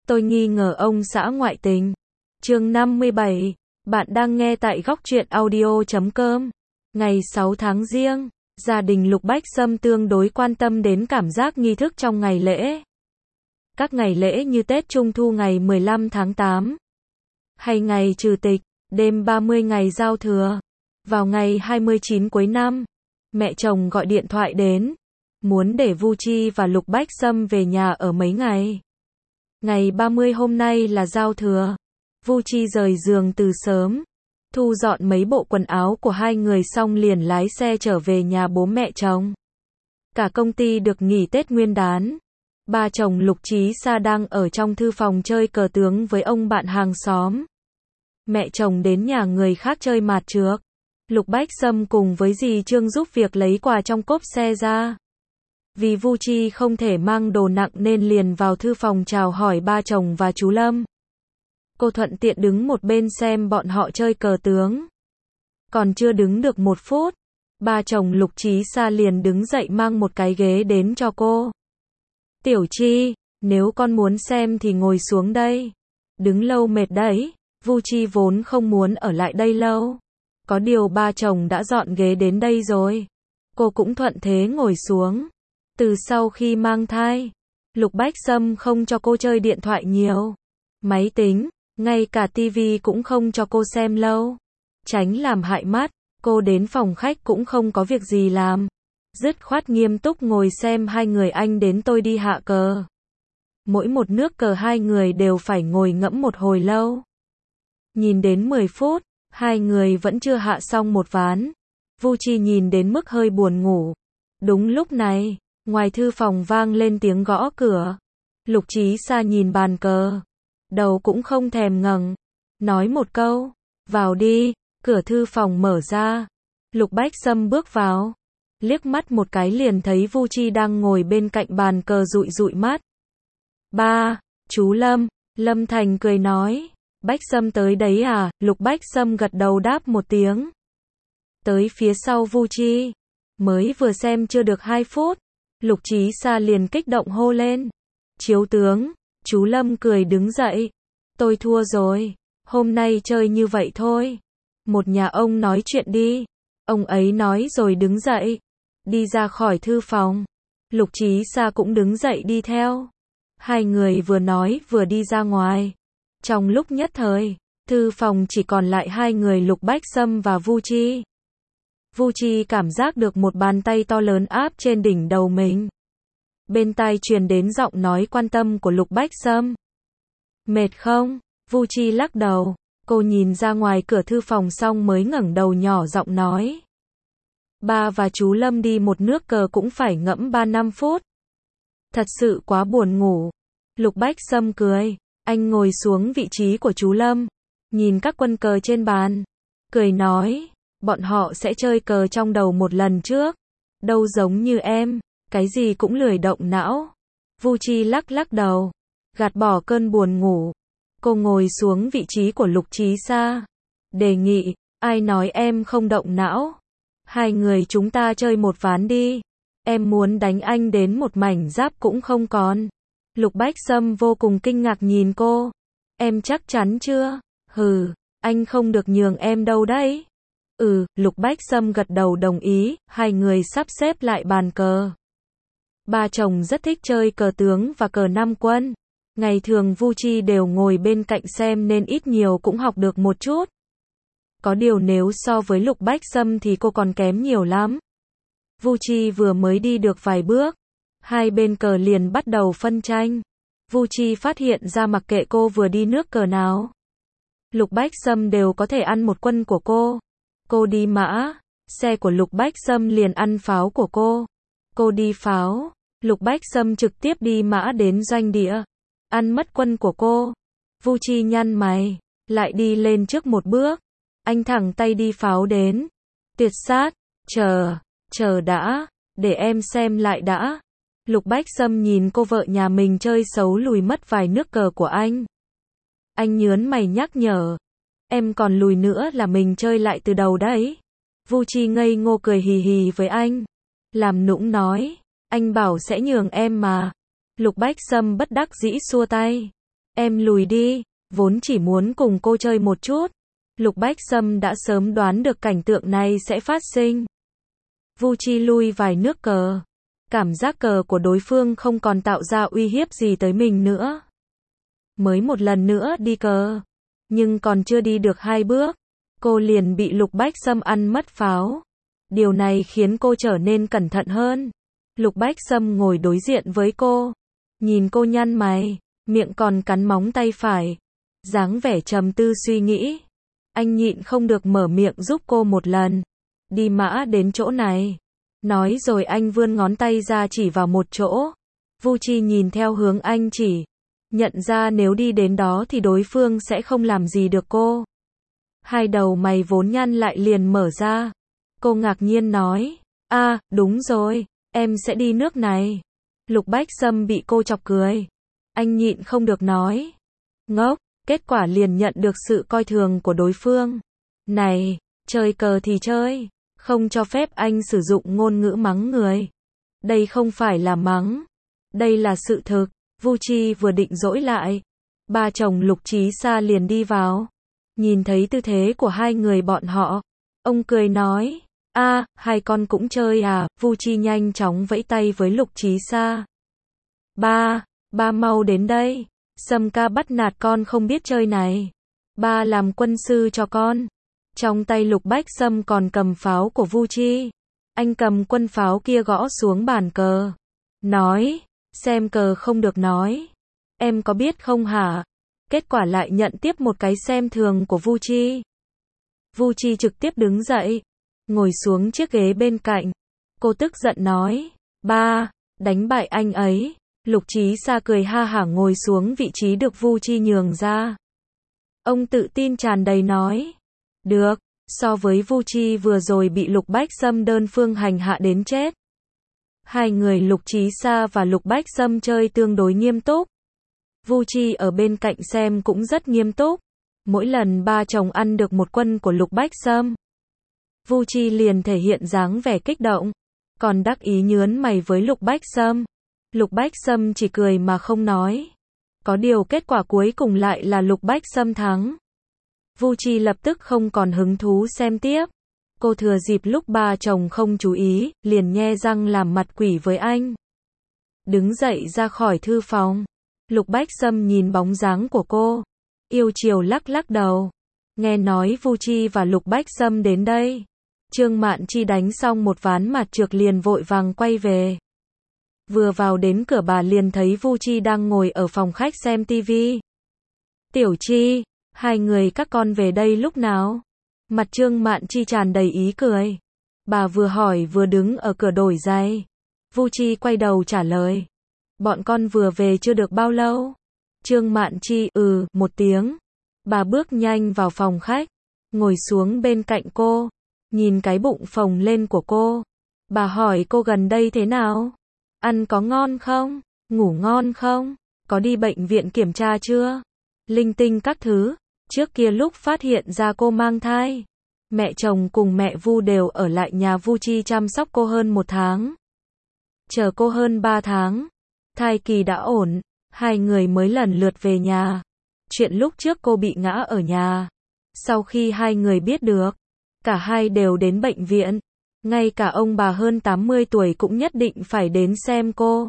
Tôi nghi ngờ ông xã ngoại tình. Chương 57. Bạn đang nghe tại góc truyện audio.com. Ngày 6 tháng Giêng, gia đình Lục Bách Sâm tương đối quan tâm đến cảm giác nghi thức trong ngày lễ. Các ngày lễ như Tết Trung Thu ngày 15 tháng 8, hay ngày Trừ Tịch, đêm 30 ngày Giao Thừa. Vào ngày 29 cuối năm, mẹ chồng gọi điện thoại đến, muốn để Vu Chi và Lục Bách Sâm về nhà ở mấy ngày. Ngày 30 hôm nay là Giao Thừa. Vu Chi rời giường từ sớm, thu dọn mấy bộ quần áo của hai người xong liền lái xe trở về nhà bố mẹ chồng. Cả công ty được nghỉ Tết Nguyên đán. Ba chồng Lục Chí Sa đang ở trong thư phòng chơi cờ tướng với ông bạn hàng xóm. Mẹ chồng đến nhà người khác chơi mạt trược. Lục Bách Sâm cùng với dì Trương giúp việc lấy quà trong cốp xe ra. Vì Vu Chi không thể mang đồ nặng nên liền vào thư phòng chào hỏi ba chồng và chú Lâm. Cô thuận tiện đứng một bên xem bọn họ chơi cờ tướng. Còn chưa đứng được một phút, ba chồng Lục Chí Sa liền đứng dậy mang một cái ghế đến cho cô. Tiểu Chi, nếu con muốn xem thì ngồi xuống đây. Đứng lâu mệt đấy. Vu Chi vốn không muốn ở lại đây lâu. Có điều ba chồng đã dọn ghế đến đây rồi. Cô cũng thuận thế ngồi xuống. Từ sau khi mang thai, Lục Bách Sâm không cho cô chơi điện thoại nhiều. Máy tính, ngay cả tivi cũng không cho cô xem lâu. Tránh làm hại mắt, cô đến phòng khách cũng không có việc gì làm. Dứt khoát nghiêm túc ngồi xem hai người anh đến tôi đi hạ cờ. Mỗi một nước cờ hai người đều phải ngồi ngẫm một hồi lâu. Nhìn đến 10 phút, hai người vẫn chưa hạ xong một ván. Vu Chi nhìn đến mức hơi buồn ngủ. Đúng lúc này, ngoài thư phòng vang lên tiếng gõ cửa. Lục Chí Sa nhìn bàn cờ, đầu cũng không thèm ngẩng, nói một câu, vào đi. Cửa thư phòng mở ra. Lục Bách Sâm bước vào, liếc mắt một cái liền thấy Vu Chi đang ngồi bên cạnh bàn cờ dụi dụi mắt. Ba, chú Lâm. Lâm Thành cười nói, Bách Sâm tới đấy à? Lục Bách Sâm gật đầu đáp một tiếng. Tới phía sau Vu Chi, mới vừa xem chưa được 2 phút, Lục Chí Sa liền kích động hô lên. Chiếu tướng. Chú Lâm cười đứng dậy. Tôi thua rồi, hôm nay chơi như vậy thôi. Một nhà ông nói chuyện đi. Ông ấy nói rồi đứng dậy, đi ra khỏi thư phòng. Lục Chí Sa cũng đứng dậy đi theo. Hai người vừa nói vừa đi ra ngoài. Trong lúc nhất thời, thư phòng chỉ còn lại hai người Lục Bách Sâm và Vu Chi. Vu Chi cảm giác được một bàn tay to lớn áp trên đỉnh đầu mình. Bên tai truyền đến giọng nói quan tâm của Lục Bách Sâm. Mệt không? Vu Chi lắc đầu. Cô nhìn ra ngoài cửa thư phòng xong mới ngẩng đầu nhỏ giọng nói. Ba và chú Lâm đi một nước cờ cũng phải ngẫm 3-5 phút. Thật sự quá buồn ngủ. Lục Bách Sâm cười. Anh ngồi xuống vị trí của chú Lâm, nhìn các quân cờ trên bàn, cười nói, bọn họ sẽ chơi cờ trong đầu một lần trước. Đâu giống như em, cái gì cũng lười động não. Vu Chi lắc lắc đầu, gạt bỏ cơn buồn ngủ. Cô ngồi xuống vị trí của Lục Chí Sa, đề nghị, ai nói em không động não? Hai người chúng ta chơi một ván đi. Em muốn đánh anh đến một mảnh giáp cũng không còn. Lục Bách Sâm vô cùng kinh ngạc nhìn cô. Em chắc chắn chưa? Hừ, anh không được nhường em đâu đấy. Lục Bách Sâm gật đầu đồng ý, hai người sắp xếp lại bàn cờ. Ba chồng rất thích chơi cờ tướng và cờ năm quân. Ngày thường Vu Chi đều ngồi bên cạnh xem nên ít nhiều cũng học được một chút. Có điều nếu so với Lục Bách Sâm thì cô còn kém nhiều lắm. Vu Chi vừa mới đi được vài bước, hai bên cờ liền bắt đầu phân tranh. Vu Chi phát hiện ra mặc kệ cô vừa đi nước cờ nào, Lục Bách Sâm đều có thể ăn một quân của cô. Cô đi mã, xe của Lục Bách Sâm liền ăn pháo của cô. Cô đi pháo, Lục Bách Sâm trực tiếp đi mã đến doanh địa, ăn mất quân của cô. Vu Chi nhăn mày, lại đi lên trước một bước. Anh thẳng tay đi pháo đến. Tuyệt sát, chờ đã, để em xem lại đã. Lục Bách Sâm nhìn cô vợ nhà mình chơi xấu lùi mất vài nước cờ của anh. Anh nhớn mày nhắc nhở. Em còn lùi nữa là mình chơi lại từ đầu đấy. Vu Chi ngây ngô cười hì hì với anh. Làm nũng nói. Anh bảo sẽ nhường em mà. Lục Bách Sâm bất đắc dĩ xua tay. Em lùi đi, vốn chỉ muốn cùng cô chơi một chút. Lục Bách Sâm đã sớm đoán được cảnh tượng này sẽ phát sinh. Vu Chi lui vài nước cờ. Cảm giác cờ của đối phương không còn tạo ra uy hiếp gì tới mình nữa. Mới một lần nữa đi cờ. Nhưng còn chưa đi được 2 bước. Cô liền bị Lục Bách Sâm ăn mất pháo. Điều này khiến cô trở nên cẩn thận hơn. Lục Bách Sâm ngồi đối diện với cô. Nhìn cô nhăn mày, miệng còn cắn móng tay phải. Dáng vẻ trầm tư suy nghĩ. Anh nhịn không được mở miệng giúp cô một lần. Đi mã đến chỗ này. Nói rồi anh vươn ngón tay ra chỉ vào một chỗ. Vu Chi nhìn theo hướng anh chỉ. Nhận ra nếu đi đến đó thì đối phương sẽ không làm gì được cô. Hai đầu mày vốn nhăn lại liền mở ra. Cô ngạc nhiên nói. Đúng rồi, em sẽ đi nước này. Lục Bách Sâm bị cô chọc cười. Anh nhịn không được nói. Ngốc, kết quả liền nhận được sự coi thường của đối phương. Này, chơi cờ thì chơi. Không cho phép anh sử dụng ngôn ngữ mắng người. Đây không phải là mắng. Đây là sự thực. Vu Chi vừa định dỗi lại. Ba chồng Lục Chí Sa liền đi vào. Nhìn thấy tư thế của hai người bọn họ. Ông cười nói. Hai con cũng chơi à? Vu Chi nhanh chóng vẫy tay với Lục Chí Sa. Ba mau đến đây. Sâm ca bắt nạt con không biết chơi này. Ba làm quân sư cho con. Trong tay Lục Bách Sâm còn cầm pháo của Vu Chi. Anh cầm quân pháo kia gõ xuống bàn cờ. Nói, xem cờ không được nói. Em có biết không hả? Kết quả lại nhận tiếp một cái xem thường của Vu Chi. Vu Chi trực tiếp đứng dậy, ngồi xuống chiếc ghế bên cạnh. Cô tức giận nói, ba, đánh bại anh ấy. Lục Chí Sa cười ha hả ngồi xuống vị trí được Vu Chi nhường ra. Ông tự tin tràn đầy nói, được, so với Vu Chi vừa rồi bị Lục Bách Sâm đơn phương hành hạ đến chết. Hai người Lục Chí Sa và Lục Bách Sâm chơi tương đối nghiêm túc. Vu Chi ở bên cạnh xem cũng rất nghiêm túc. Mỗi lần ba chồng ăn được một quân của Lục Bách Sâm, Vu Chi liền thể hiện dáng vẻ kích động, còn đắc ý nhớn mày với Lục Bách Sâm. Lục Bách Sâm chỉ cười mà không nói. Có điều kết quả cuối cùng lại là Lục Bách Sâm thắng. Vu Chi lập tức không còn hứng thú xem tiếp. Cô thừa dịp lúc ba chồng không chú ý, liền nhe răng làm mặt quỷ với anh. Đứng dậy ra khỏi thư phòng. Lục Bách Sâm nhìn bóng dáng của cô, yêu chiều lắc lắc đầu. Nghe nói Vu Chi và Lục Bách Sâm đến đây. Trương Mạn Chi đánh xong một ván mặt trược liền vội vàng quay về. Vừa vào đến cửa bà liền thấy Vu Chi đang ngồi ở phòng khách xem tivi. Tiểu Chi, hai người các con về đây lúc nào? Mặt Trương Mạn Chi tràn đầy ý cười. Bà vừa hỏi vừa đứng ở cửa đổi giày. Vu Chi quay đầu trả lời. Bọn con vừa về chưa được bao lâu. Trương Mạn Chi, một tiếng. Bà bước nhanh vào phòng khách, ngồi xuống bên cạnh cô, nhìn cái bụng phồng lên của cô. Bà hỏi cô gần đây thế nào? Ăn có ngon không? Ngủ ngon không? Có đi bệnh viện kiểm tra chưa? Linh tinh các thứ. Trước kia lúc phát hiện ra cô mang thai, mẹ chồng cùng mẹ Vu đều ở lại nhà Vu Chi chăm sóc cô hơn 1 tháng. Chờ cô hơn 3 tháng. Thai kỳ đã ổn, hai người mới lần lượt về nhà. Chuyện lúc trước cô bị ngã ở nhà. Sau khi hai người biết được, cả hai đều đến bệnh viện. Ngay cả ông bà hơn 80 tuổi cũng nhất định phải đến xem cô.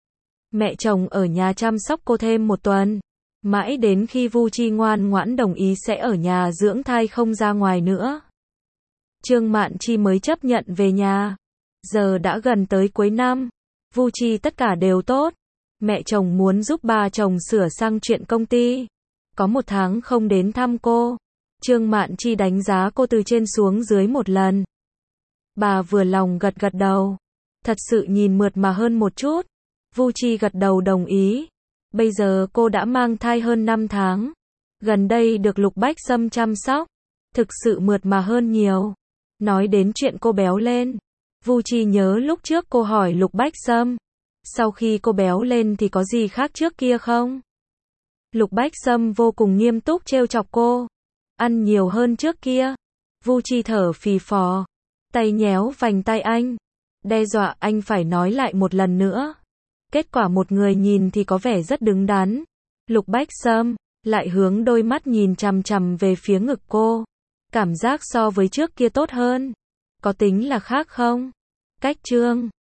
Mẹ chồng ở nhà chăm sóc cô thêm 1 tuần. Mãi đến khi Vu Chi ngoan ngoãn đồng ý sẽ ở nhà dưỡng thai không ra ngoài nữa, Trương Mạn Chi mới chấp nhận về nhà. Giờ đã gần tới cuối năm, Vu Chi tất cả đều tốt. Mẹ chồng muốn giúp ba chồng sửa sang chuyện công ty. Có 1 tháng không đến thăm cô. Trương Mạn Chi đánh giá cô từ trên xuống dưới một lần. Bà vừa lòng gật gật đầu. Thật sự nhìn mượt mà hơn một chút. Vu Chi gật đầu đồng ý. Bây giờ cô đã mang thai hơn 5 tháng. Gần đây được Lục Bách Sâm chăm sóc. Thực sự mượt mà hơn nhiều. Nói đến chuyện cô béo lên, Vu Chi nhớ lúc trước cô hỏi Lục Bách Sâm. Sau khi cô béo lên thì có gì khác trước kia không? Lục Bách Sâm vô cùng nghiêm túc trêu chọc cô. Ăn nhiều hơn trước kia. Vu Chi thở phì phò. Tay nhéo vành tay anh. Đe dọa anh phải nói lại một lần nữa. Kết quả một người nhìn thì có vẻ rất đứng đắn. Lục Bách Sâm lại hướng đôi mắt nhìn chằm chằm về phía ngực cô. Cảm giác so với trước kia tốt hơn. Có tính là khác không? Cách Chương